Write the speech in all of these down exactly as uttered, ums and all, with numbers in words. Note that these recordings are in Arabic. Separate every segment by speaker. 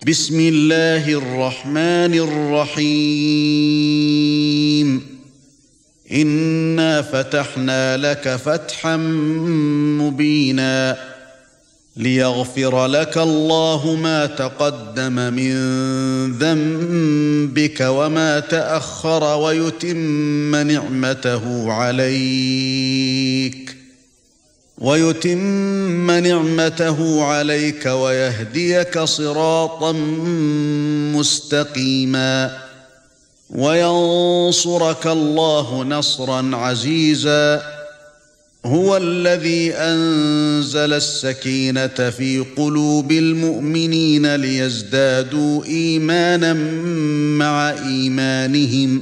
Speaker 1: بسم الله الرحمن الرحيم إنا فتحنا لك فتحا مبينا ليغفر لك الله ما تقدم من ذنبك وما تأخر ويتم نعمته عليك ويتم نعمته عليك ويهديك صراطا مستقيما وينصرك الله نصرا عزيزا هو الذي أنزل السكينة في قلوب المؤمنين ليزدادوا إيمانا مع إيمانهم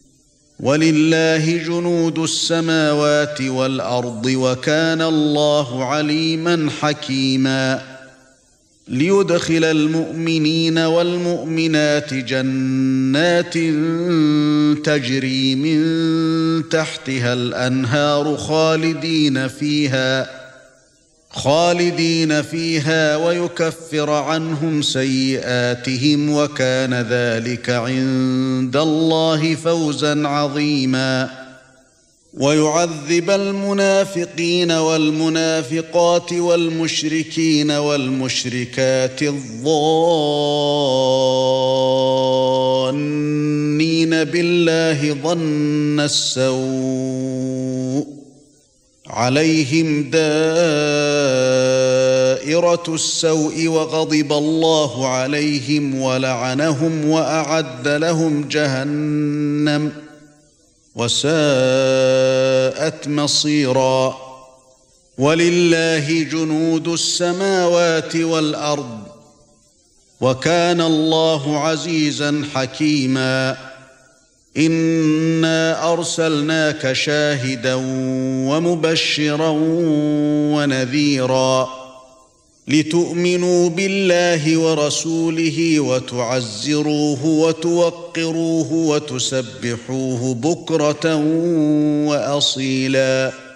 Speaker 1: ولله جنود السماوات والأرض وكان الله عليما حكيما ليدخل المؤمنين والمؤمنات جنات تجري من تحتها الأنهار خالدين فيها خالدين فيها ويكفر عنهم سيئاتهم وكان ذلك عند الله فوزا عظيما ويعذب المنافقين والمنافقات والمشركين والمشركات الظانين بالله ظن السوء عليهم دائرة السوء وغضب الله عليهم ولعنهم وأعد لهم جهنم وساءت مصيرا ولله جنود السماوات والأرض وكان الله عزيزا حكيما إنا أرسلناك شاهدا ومبشرا ونذيرا لتؤمنوا بالله ورسوله وتعزروه وتوقروه وتسبحوه بكرة وأصيلا